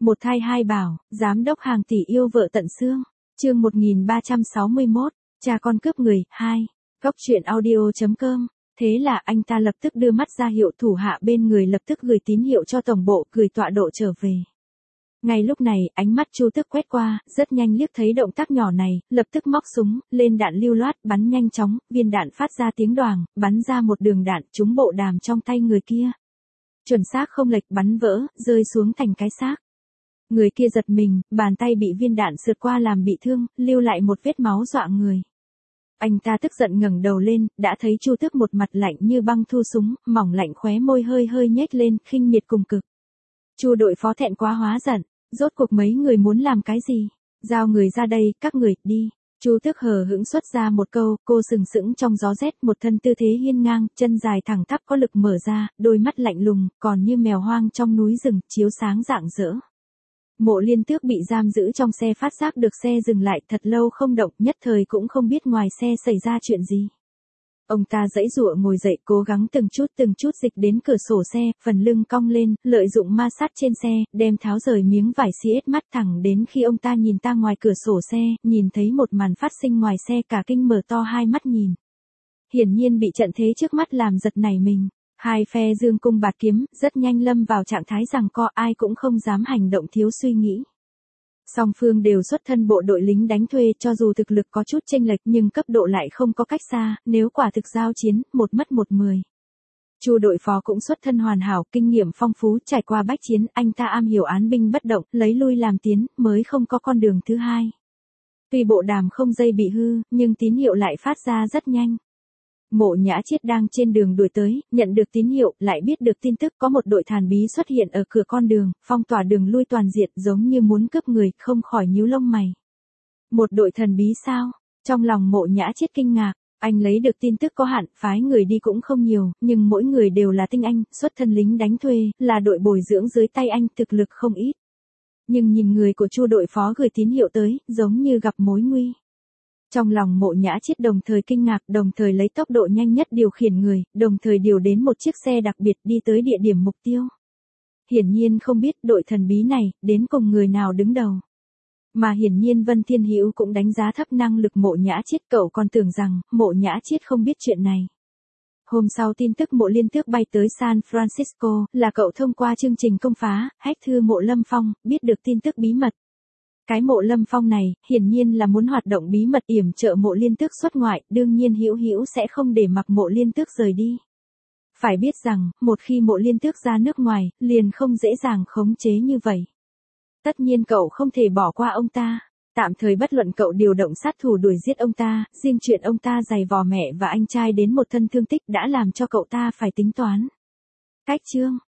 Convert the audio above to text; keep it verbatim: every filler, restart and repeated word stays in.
Một thai hai bảo, giám đốc hàng tỷ yêu vợ tận xương. Chương một nghìn ba trăm sáu mươi mốt, cha con cướp người, hai. Góc truyện audio chấm com. Thế là anh ta lập tức đưa mắt ra hiệu thủ hạ bên người lập tức gửi tín hiệu cho tổng bộ gửi tọa độ trở về. Ngay lúc này, ánh mắt Chu Tức quét qua, rất nhanh liếc thấy động tác nhỏ này, lập tức móc súng, lên đạn lưu loát, bắn nhanh chóng, viên đạn phát ra tiếng đoàng, bắn ra một đường đạn trúng bộ đàm trong tay người kia. Chuẩn xác không lệch bắn vỡ, rơi xuống thành cái xác. Người kia giật mình, bàn tay bị viên đạn sượt qua làm bị thương, lưu lại một vết máu dọa người. Anh ta tức giận ngẩng đầu lên, đã thấy Chu Tước một mặt lạnh như băng thu súng, mỏng lạnh khóe môi hơi hơi nhếch lên, khinh miệt cùng cực. Chu đội phó thẹn quá hóa giận, rốt cuộc mấy người muốn làm cái gì? Giao người ra đây, các người, đi. Chu Tước hờ hững xuất ra một câu, cô sừng sững trong gió rét, một thân tư thế hiên ngang, chân dài thẳng tắp có lực mở ra, đôi mắt lạnh lùng, còn như mèo hoang trong núi rừng, chiếu sáng rạng rỡ. Mộ Liên Tước bị giam giữ trong xe phát giác được xe dừng lại thật lâu không động, nhất thời cũng không biết ngoài xe xảy ra chuyện gì. Ông ta giãy giụa ngồi dậy, cố gắng từng chút từng chút dịch đến cửa sổ xe, phần lưng cong lên, lợi dụng ma sát trên xe, đem tháo rời miếng vải xi ét mắt thẳng đến khi ông ta nhìn ta ngoài cửa sổ xe, nhìn thấy một màn phát sinh ngoài xe cả kinh mở to hai mắt nhìn. Hiển nhiên bị trận thế trước mắt làm giật nảy mình. Hai phe dương cung bạt kiếm, rất nhanh lâm vào trạng thái giằng co, ai cũng không dám hành động thiếu suy nghĩ. Song phương đều xuất thân bộ đội lính đánh thuê, cho dù thực lực có chút chênh lệch nhưng cấp độ lại không có cách xa, nếu quả thực giao chiến, một mất một mười. Chu đội phó cũng xuất thân hoàn hảo, kinh nghiệm phong phú, trải qua bách chiến, anh ta am hiểu án binh bất động, lấy lui làm tiến, mới không có con đường thứ hai. Tuy bộ đàm không dây bị hư, nhưng tín hiệu lại phát ra rất nhanh. Mộ Nhã Chiết đang trên đường đuổi tới, nhận được tín hiệu, lại biết được tin tức có một đội thàn bí xuất hiện ở cửa con đường, phong tỏa đường lui toàn diện giống như muốn cướp người, không khỏi nhíu lông mày. Một đội thần bí sao? Trong lòng Mộ Nhã Chiết kinh ngạc, anh lấy được tin tức có hạn, phái người đi cũng không nhiều, nhưng mỗi người đều là tinh anh, xuất thân lính đánh thuê, là đội bồi dưỡng dưới tay anh, thực lực không ít. Nhưng nhìn người của Chu đội phó gửi tín hiệu tới, giống như gặp mối nguy. Trong lòng Mộ Nhã Chiết đồng thời kinh ngạc, đồng thời lấy tốc độ nhanh nhất điều khiển người, đồng thời điều đến một chiếc xe đặc biệt đi tới địa điểm mục tiêu. Hiển nhiên không biết đội thần bí này, đến cùng người nào đứng đầu. Mà hiển nhiên Vân Thiên Hữu cũng đánh giá thấp năng lực Mộ Nhã Chiết, cậu còn tưởng rằng, Mộ Nhã Chiết không biết chuyện này. Hôm sau tin tức Mộ Liên Tước bay tới San Francisco, là cậu thông qua chương trình công phá, hack thư Mộ Lâm Phong, biết được tin tức bí mật. Cái Mộ Lâm Phong này, hiển nhiên là muốn hoạt động bí mật yểm trợ Mộ Liên Tước xuất ngoại, đương nhiên Hữu Hữu sẽ không để mặc Mộ Liên Tước rời đi. Phải biết rằng, một khi Mộ Liên Tước ra nước ngoài, liền không dễ dàng khống chế như vậy. Tất nhiên cậu không thể bỏ qua ông ta. Tạm thời bất luận cậu điều động sát thủ đuổi giết ông ta, riêng chuyện ông ta giày vò mẹ và anh trai đến một thân thương tích đã làm cho cậu ta phải tính toán. Cách chương.